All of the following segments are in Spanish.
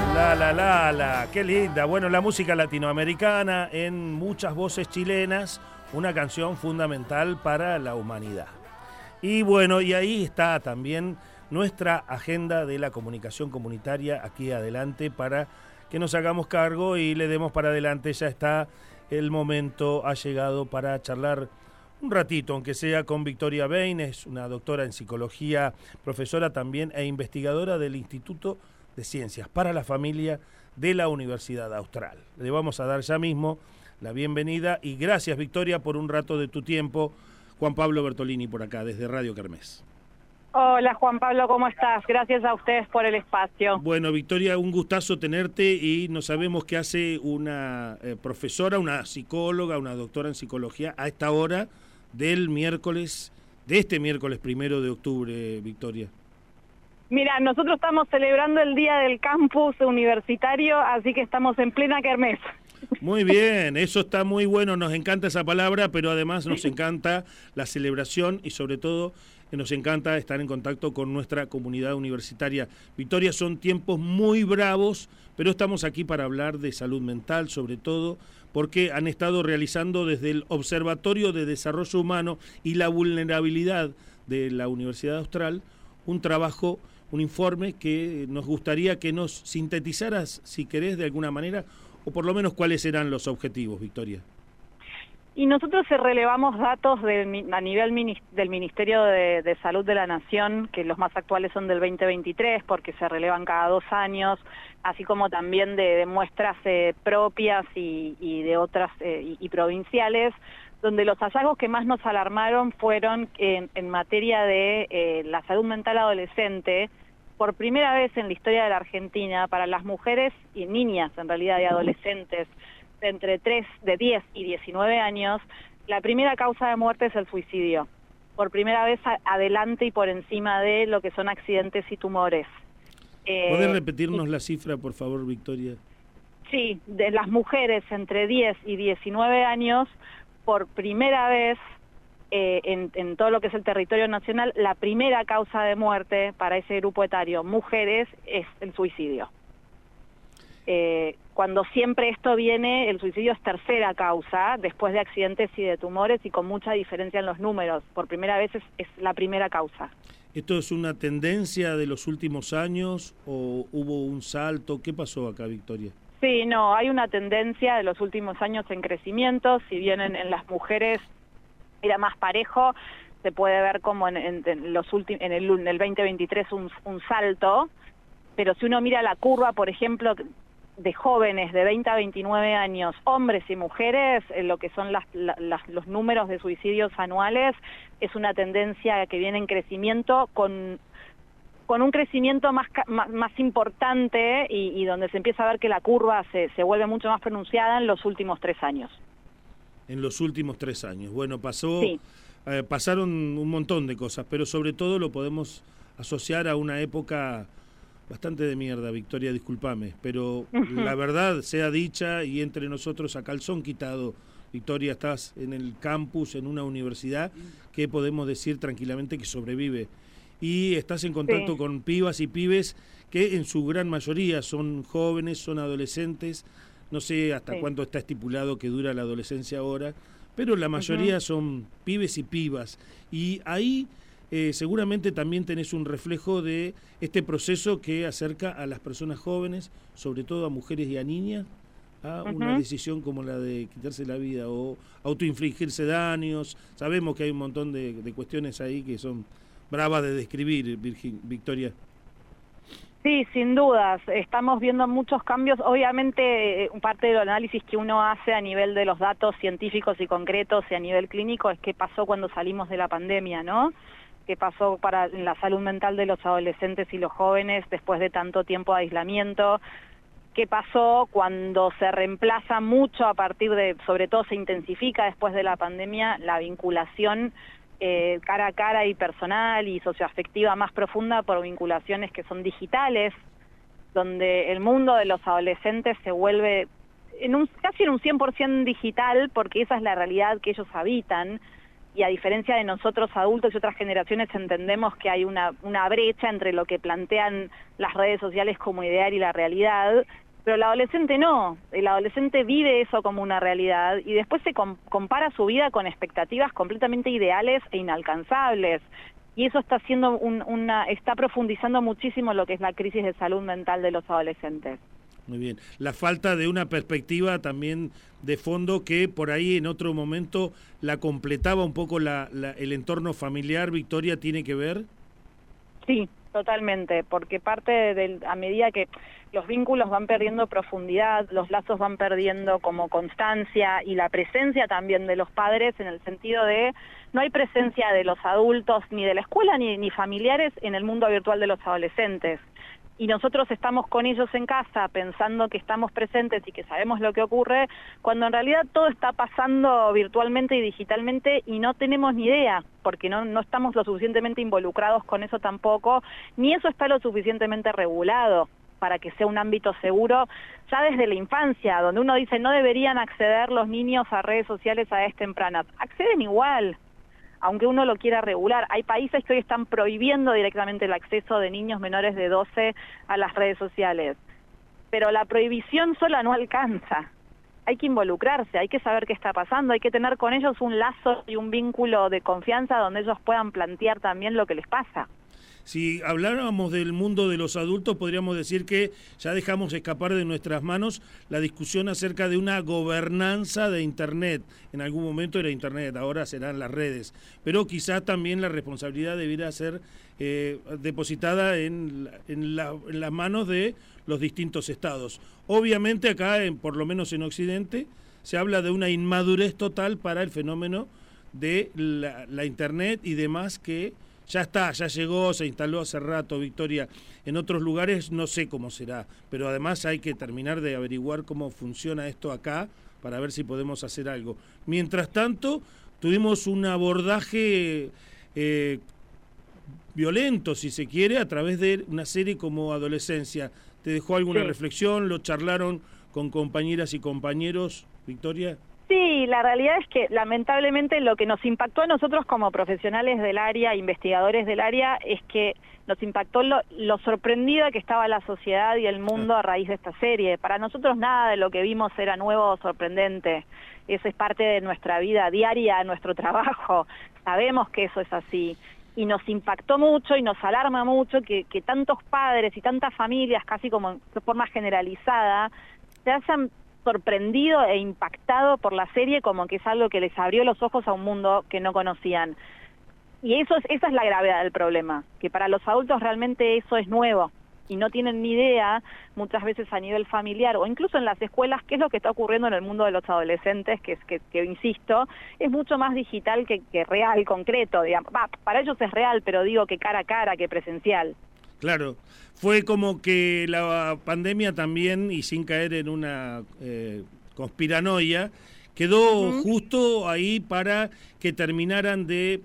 Qué linda. Bueno, la música latinoamericana en muchas voces chilenas, una canción fundamental para la humanidad. Y bueno, y ahí está también nuestra agenda de la comunicación comunitaria aquí adelante para que nos hagamos cargo y le demos para adelante. Ya está el momento, ha llegado para charlar un ratito, aunque sea con Victoria Bain, es una doctora en psicología, profesora también e investigadora del Instituto de Ciencias para la Familia de la Universidad Austral. Le vamos a dar ya mismo la bienvenida y gracias, Victoria, por un rato de tu tiempo. Juan Pablo Bertolini por acá, desde Radio Kermés. Hola Juan Pablo, ¿cómo estás? Gracias a ustedes por el espacio. Bueno, Victoria, un gustazo tenerte y no sabemos qué hace una profesora, una psicóloga, una doctora en psicología a esta hora del miércoles, de este miércoles 1 de octubre, Victoria. Mira, nosotros estamos celebrando el Día del Campus Universitario, así que estamos en plena kermés. Muy bien, eso está muy bueno, nos encanta esa palabra, pero además nos encanta la celebración y sobre todo nos encanta estar en contacto con nuestra comunidad universitaria. Victoria, son tiempos muy bravos, pero estamos aquí para hablar de salud mental, sobre todo porque han estado realizando desde el Observatorio de Desarrollo Humano y la Vulnerabilidad de la Universidad Austral un trabajo, un informe que nos gustaría que nos sintetizaras, si querés, de alguna manera, o por lo menos cuáles eran los objetivos, Victoria. Y nosotros relevamos datos a nivel del Ministerio de Salud de la Nación, que los más actuales son del 2023, porque se relevan cada 2 años, así como también de muestras propias y de otras y provinciales, donde los hallazgos que más nos alarmaron fueron en materia de la salud mental adolescente. Por primera vez en la historia de la Argentina, para las mujeres y niñas, en realidad, y adolescentes de entre 10 y 19 años, la primera causa de muerte es el suicidio. Por primera vez adelante y por encima de lo que son accidentes y tumores. ¿Podés repetirnos la cifra, por favor, Victoria? Sí, de las mujeres entre 10 y 19 años, por primera vez en todo lo que es el territorio nacional, la primera causa de muerte para ese grupo etario, mujeres, es el suicidio. Cuando siempre esto viene, el suicidio es tercera causa, después de accidentes y de tumores, y con mucha diferencia en los números. Por primera vez es la primera causa. ¿Esto es una tendencia de los últimos años o hubo un salto? ¿Qué pasó acá, Victoria? Sí, no, hay una tendencia de los últimos años en crecimiento. Si bien en las mujeres era más parejo, se puede ver como en el 2023 un salto, pero si uno mira la curva, por ejemplo, de jóvenes de 20 a 29 años, hombres y mujeres, lo que son los números de suicidios anuales, es una tendencia que viene en crecimiento con un crecimiento más importante y donde se empieza a ver que la curva se vuelve mucho más pronunciada en los últimos 3 años. En los últimos 3 años. Bueno, Sí. Pasaron un montón de cosas, pero sobre todo lo podemos asociar a una época bastante de mierda, Victoria, discúlpame, pero la verdad sea dicha y entre nosotros a calzón quitado, Victoria, estás en el campus, en una universidad que podemos decir tranquilamente que sobrevive. Y estás en contacto con pibas y pibes que en su gran mayoría son jóvenes, son adolescentes. No sé hasta cuánto está estipulado que dura la adolescencia ahora, pero la mayoría son pibes y pibas. Y ahí seguramente también tenés un reflejo de este proceso que acerca a las personas jóvenes, sobre todo a mujeres y a niñas, a una decisión como la de quitarse la vida o autoinfligirse daños. Sabemos que hay un montón de cuestiones ahí que son bravas de describir, Victoria. Sí, sin dudas. Estamos viendo muchos cambios. Obviamente, parte del análisis que uno hace a nivel de los datos científicos y concretos y a nivel clínico es qué pasó cuando salimos de la pandemia, ¿no? Qué pasó para la salud mental de los adolescentes y los jóvenes después de tanto tiempo de aislamiento. Qué pasó cuando se reemplaza mucho a partir de, sobre todo se intensifica después de la pandemia, la vinculación cara a cara y personal y socioafectiva más profunda por vinculaciones que son digitales, donde el mundo de los adolescentes se vuelve casi en un 100% digital, porque esa es la realidad que ellos habitan, y a diferencia de nosotros adultos y otras generaciones entendemos que hay una brecha entre lo que plantean las redes sociales como ideal y la realidad, pero el adolescente no, el adolescente vive eso como una realidad y después se compara su vida con expectativas completamente ideales e inalcanzables. Y eso está haciendo está profundizando muchísimo lo que es la crisis de salud mental de los adolescentes. Muy bien. La falta de una perspectiva también de fondo que por ahí en otro momento la completaba un poco el entorno familiar, Victoria, ¿tiene que ver? Sí, totalmente, porque a medida que los vínculos van perdiendo profundidad, los lazos van perdiendo como constancia y la presencia también de los padres en el sentido de no hay presencia de los adultos ni de la escuela ni familiares en el mundo virtual de los adolescentes. Y nosotros estamos con ellos en casa pensando que estamos presentes y que sabemos lo que ocurre, cuando en realidad todo está pasando virtualmente y digitalmente y no tenemos ni idea, porque no estamos lo suficientemente involucrados con eso tampoco, ni eso está lo suficientemente regulado para que sea un ámbito seguro, ya desde la infancia, donde uno dice no deberían acceder los niños a redes sociales a edades tempranas. Acceden igual, aunque uno lo quiera regular. Hay países que hoy están prohibiendo directamente el acceso de niños menores de 12 a las redes sociales. Pero la prohibición sola no alcanza. Hay que involucrarse, hay que saber qué está pasando, hay que tener con ellos un lazo y un vínculo de confianza donde ellos puedan plantear también lo que les pasa. Si habláramos del mundo de los adultos, podríamos decir que ya dejamos escapar de nuestras manos la discusión acerca de una gobernanza de Internet. En algún momento era Internet, ahora serán las redes. Pero quizás también la responsabilidad debiera ser depositada en las manos de los distintos estados. Obviamente acá, por lo menos en Occidente, se habla de una inmadurez total para el fenómeno de la Internet y demás que ya está, ya llegó, se instaló hace rato, Victoria. En otros lugares no sé cómo será, pero además hay que terminar de averiguar cómo funciona esto acá para ver si podemos hacer algo. Mientras tanto, tuvimos un abordaje violento, si se quiere, a través de una serie como Adolescencia. ¿Te dejó alguna reflexión? ¿Lo charlaron con compañeras y compañeros, Victoria? Sí, la realidad es que lamentablemente lo que nos impactó a nosotros como profesionales del área, investigadores del área, es que nos impactó lo sorprendida que estaba la sociedad y el mundo a raíz de esta serie. Para nosotros nada de lo que vimos era nuevo o sorprendente. Eso es parte de nuestra vida diaria, nuestro trabajo. Sabemos que eso es así. Y nos impactó mucho y nos alarma mucho que tantos padres y tantas familias, casi como de forma generalizada, se hayan sorprendido e impactado por la serie como que es algo que les abrió los ojos a un mundo que no conocían. Y esa es la gravedad del problema, que para los adultos realmente eso es nuevo y no tienen ni idea, muchas veces a nivel familiar o incluso en las escuelas, qué es lo que está ocurriendo en el mundo de los adolescentes, que insisto, es mucho más digital que real, concreto, digamos. Para ellos es real, pero digo que cara a cara, que presencial. Claro, fue como que la pandemia también, y sin caer en una conspiranoia, quedó justo ahí para que terminaran de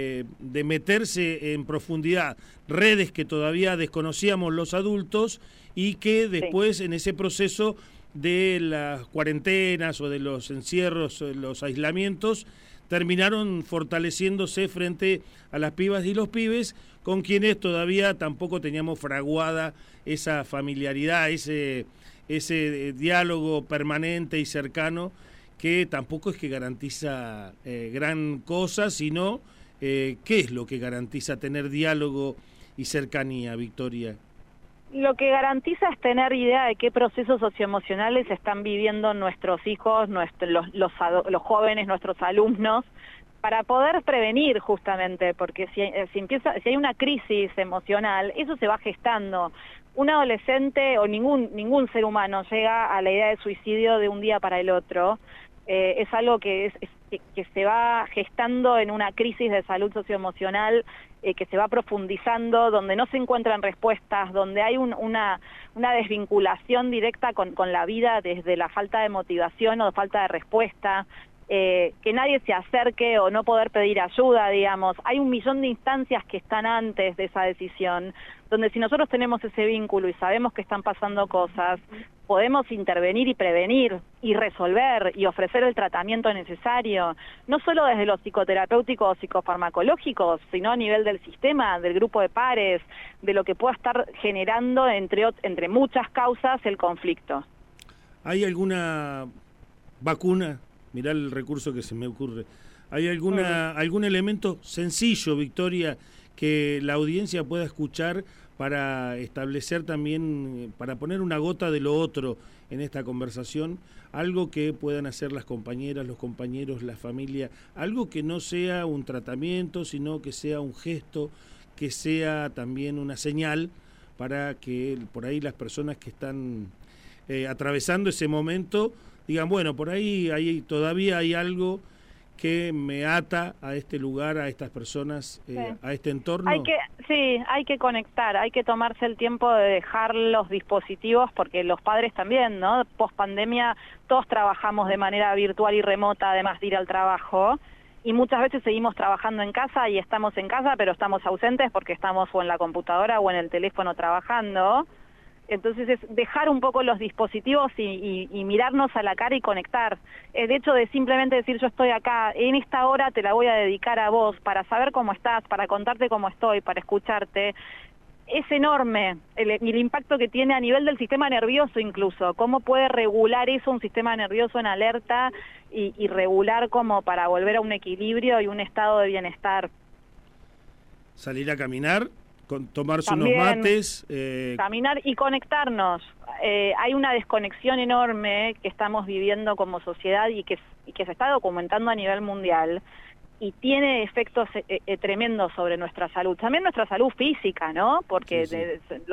meterse en profundidad redes que todavía desconocíamos los adultos y que después en ese proceso de las cuarentenas o de los encierros, los aislamientos, terminaron fortaleciéndose frente a las pibas y los pibes con quienes todavía tampoco teníamos fraguada esa familiaridad, ese diálogo permanente y cercano que tampoco es que garantiza gran cosa, sino ¿qué es lo que garantiza tener diálogo y cercanía, Victoria? Lo que garantiza es tener idea de qué procesos socioemocionales están viviendo nuestros hijos, los jóvenes, nuestros alumnos, para poder prevenir justamente, porque si hay una crisis emocional, eso se va gestando. Un adolescente o ningún ser humano llega a la idea de suicidio de un día para el otro. Es algo que se va gestando en una crisis de salud socioemocional que se va profundizando, donde no se encuentran respuestas, donde hay una desvinculación directa con la vida desde la falta de motivación o de falta de respuesta, que nadie se acerque o no poder pedir ayuda, digamos. Hay un millón de instancias que están antes de esa decisión, donde si nosotros tenemos ese vínculo y sabemos que están pasando cosas, podemos intervenir y prevenir y resolver y ofrecer el tratamiento necesario, no solo desde lo psicoterapéutico o psicofarmacológico, sino a nivel del sistema, del grupo de pares, de lo que pueda estar generando entre muchas causas el conflicto. ¿Hay alguna vacuna? Mirá el recurso que se me ocurre. ¿Hay algún elemento sencillo, Victoria, que la audiencia pueda escuchar para establecer también, para poner una gota de lo otro en esta conversación? Algo que puedan hacer las compañeras, los compañeros, la familia, algo que no sea un tratamiento, sino que sea un gesto, que sea también una señal para que por ahí las personas que están atravesando ese momento digan, bueno, por ahí todavía hay algo que me ata a este lugar, a estas personas, sí, a este entorno. Hay que conectar, hay que tomarse el tiempo de dejar los dispositivos, porque los padres también, ¿no? Post pandemia todos trabajamos de manera virtual y remota, además de ir al trabajo, y muchas veces seguimos trabajando en casa y estamos en casa, pero estamos ausentes porque estamos o en la computadora o en el teléfono trabajando. Entonces es dejar un poco los dispositivos y mirarnos a la cara y conectar. De hecho, de simplemente decir yo estoy acá, en esta hora te la voy a dedicar a vos, para saber cómo estás, para contarte cómo estoy, para escucharte, es enorme el impacto que tiene a nivel del sistema nervioso incluso. Cómo puede regular eso un sistema nervioso en alerta y regular como para volver a un equilibrio y un estado de bienestar. Salir a caminar, tomarse También, unos mates. Caminar y conectarnos. Hay una desconexión enorme que estamos viviendo como sociedad y que se está documentando a nivel mundial y tiene efectos tremendos sobre nuestra salud. También nuestra salud física, ¿no? Porque sí.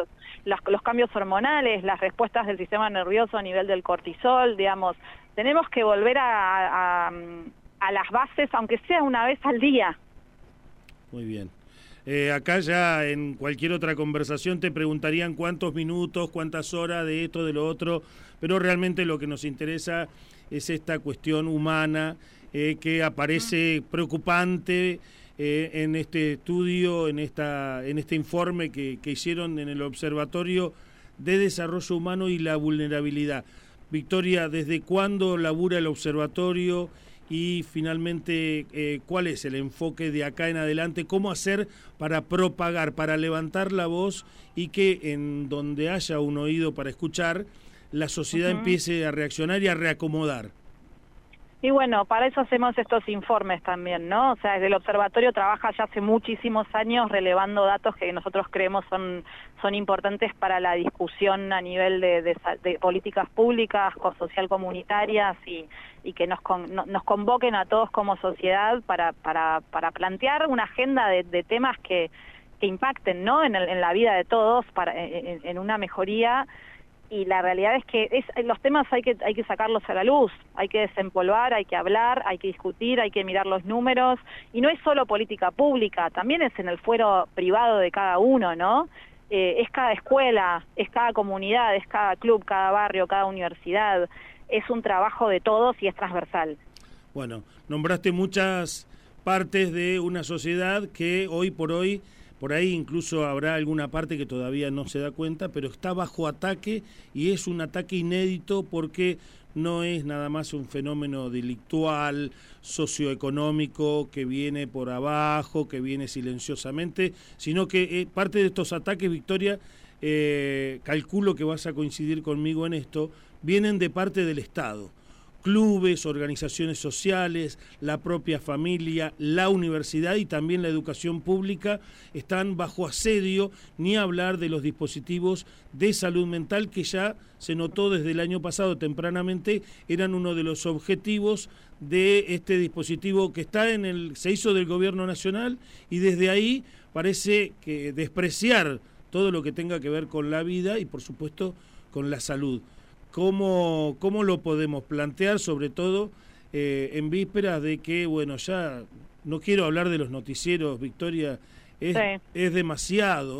Los cambios hormonales, las respuestas del sistema nervioso a nivel del cortisol, digamos, tenemos que volver a las bases, aunque sea una vez al día. Muy bien. Acá ya en cualquier otra conversación te preguntarían cuántos minutos, cuántas horas de esto, de lo otro, pero realmente lo que nos interesa es esta cuestión humana que aparece preocupante en este estudio, en este informe que hicieron en el Observatorio de Desarrollo Humano y la Vulnerabilidad. Victoria, ¿desde cuándo labura el observatorio? Y finalmente, ¿cuál es el enfoque de acá en adelante? ¿Cómo hacer para propagar, para levantar la voz y que en donde haya un oído para escuchar, la sociedad empiece a reaccionar y a reacomodar? Y bueno, para eso hacemos estos informes también, ¿no? O sea, desde el observatorio trabaja ya hace muchísimos años relevando datos que nosotros creemos son importantes para la discusión a nivel de políticas públicas, social comunitarias y que nos convoquen a todos como sociedad para plantear una agenda de temas que impacten, ¿no? En la vida de todos, en una mejoría. Y la realidad es que los temas hay que sacarlos a la luz, hay que desempolvar, hay que hablar, hay que discutir, hay que mirar los números, y no es solo política pública, también es en el fuero privado de cada uno, ¿no? Es cada escuela, es cada comunidad, es cada club, cada barrio, cada universidad, es un trabajo de todos y es transversal. Bueno, nombraste muchas partes de una sociedad que hoy por hoy, por ahí incluso habrá alguna parte que todavía no se da cuenta, pero está bajo ataque y es un ataque inédito porque no es nada más un fenómeno delictual, socioeconómico, que viene por abajo, que viene silenciosamente, sino que parte de estos ataques, Victoria, calculo que vas a coincidir conmigo en esto, vienen de parte del Estado. Clubes, organizaciones sociales, la propia familia, la universidad y también la educación pública están bajo asedio, ni hablar de los dispositivos de salud mental que ya se notó desde el año pasado tempranamente, eran uno de los objetivos de este dispositivo que se hizo del gobierno nacional y desde ahí parece que despreciar todo lo que tenga que ver con la vida y por supuesto con la salud. ¿Cómo lo podemos plantear, sobre todo en vísperas de que, bueno, ya no quiero hablar de los noticieros, Victoria, es demasiado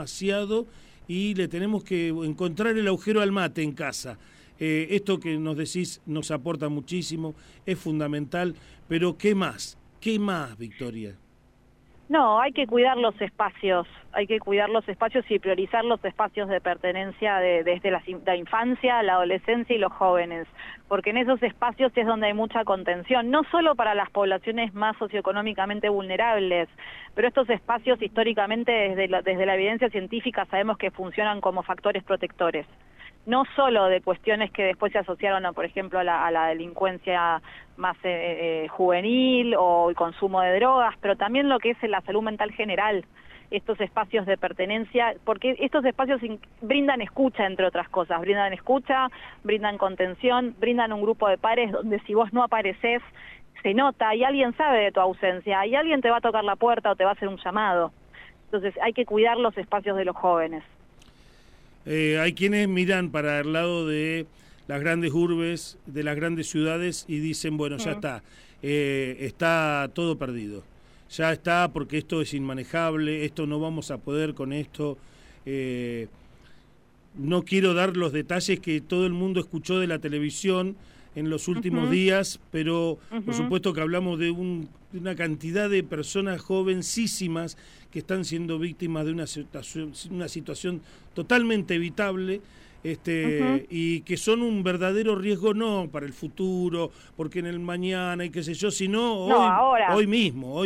y le tenemos que encontrar el agujero al mate en casa. Esto que nos decís nos aporta muchísimo, es fundamental, pero ¿qué más? ¿Qué más, Victoria? No, hay que cuidar los espacios, y priorizar los espacios de pertenencia desde la infancia, la adolescencia y los jóvenes, porque en esos espacios es donde hay mucha contención, no solo para las poblaciones más socioeconómicamente vulnerables, pero estos espacios históricamente desde la evidencia científica sabemos que funcionan como factores protectores. No solo de cuestiones que después se asociaron, por ejemplo, a la delincuencia más juvenil o el consumo de drogas, pero también lo que es la salud mental general, estos espacios de pertenencia, porque estos espacios brindan escucha, entre otras cosas, brindan contención, brindan un grupo de pares donde si vos no apareces, se nota y alguien sabe de tu ausencia, y alguien te va a tocar la puerta o te va a hacer un llamado. Entonces hay que cuidar los espacios de los jóvenes. Hay quienes miran para el lado de las grandes urbes, de las grandes ciudades y dicen, bueno, ya está todo perdido. Ya está, porque esto es inmanejable, esto no vamos a poder con esto. No quiero dar los detalles que todo el mundo escuchó de la televisión en los últimos días, pero por supuesto que hablamos de una cantidad de personas jovencísimas que están siendo víctimas de una situación totalmente evitable, y que son un verdadero riesgo no para el futuro, porque en el mañana y qué sé yo, sino hoy mismo.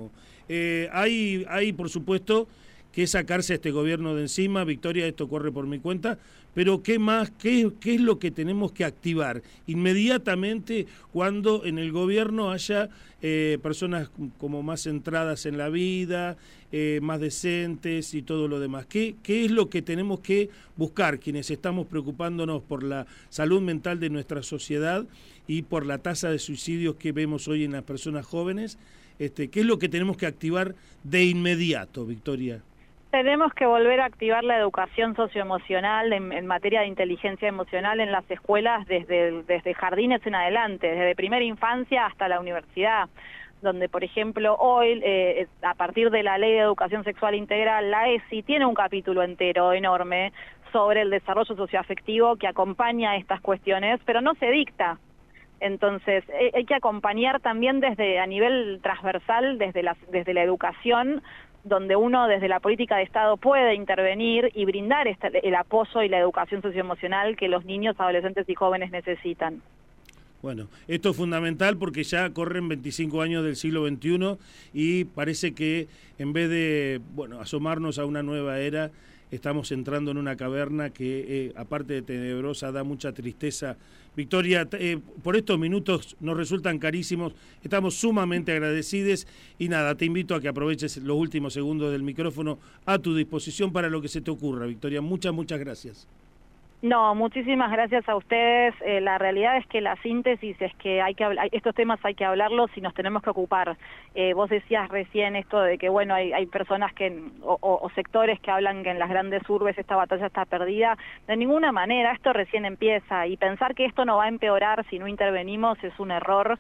Hay por supuesto que sacarse a este gobierno de encima. Victoria, esto corre por mi cuenta, pero ¿qué más? ¿Qué es lo que tenemos que activar inmediatamente cuando en el gobierno haya personas como más centradas en la vida, más decentes y todo lo demás? ¿Qué es lo que tenemos que buscar quienes estamos preocupándonos por la salud mental de nuestra sociedad y por la tasa de suicidios que vemos hoy en las personas jóvenes? ¿Qué es lo que tenemos que activar de inmediato, Victoria? Tenemos que volver a activar la educación socioemocional en materia de inteligencia emocional en las escuelas desde jardines en adelante, desde primera infancia hasta la universidad, donde, por ejemplo, hoy, a partir de la Ley de Educación Sexual Integral, la ESI tiene un capítulo entero enorme sobre el desarrollo socioafectivo que acompaña estas cuestiones, pero no se dicta. Entonces, hay que acompañar también a nivel transversal, desde la educación, donde uno desde la política de Estado puede intervenir y brindar el apoyo y la educación socioemocional que los niños, adolescentes y jóvenes necesitan. Bueno, esto es fundamental porque ya corren 25 años del siglo XXI y parece que en vez de asomarnos a una nueva era, estamos entrando en una caverna que, aparte de tenebrosa, da mucha tristeza. Victoria, por estos minutos nos resultan carísimos, estamos sumamente agradecidos y nada, te invito a que aproveches los últimos segundos del micrófono a tu disposición para lo que se te ocurra, Victoria. Muchas gracias. No, muchísimas gracias a ustedes. La realidad es que la síntesis es que estos temas hay que hablarlos y nos tenemos que ocupar. Vos decías recién esto de que hay personas o sectores que hablan que en las grandes urbes esta batalla está perdida. De ninguna manera, esto recién empieza y pensar que esto no va a empeorar si no intervenimos es un error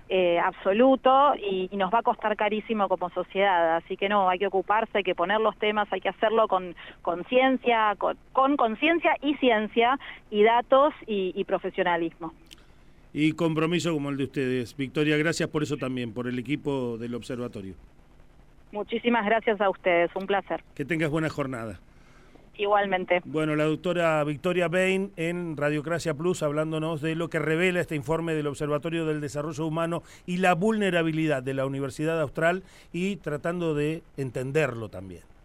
absoluto y nos va a costar carísimo como sociedad, así que no, hay que ocuparse, hay que poner los temas, hay que hacerlo con conciencia, con conciencia y ciencia y datos y profesionalismo. Y compromiso como el de ustedes. Victoria, gracias por eso también, por el equipo del observatorio. Muchísimas gracias a ustedes, un placer. Que tengas buena jornada. Igualmente. Bueno, la doctora Victoria Bain en Radiocracia Plus hablándonos de lo que revela este informe del Observatorio del Desarrollo Humano y la vulnerabilidad de la Universidad Austral y tratando de entenderlo también.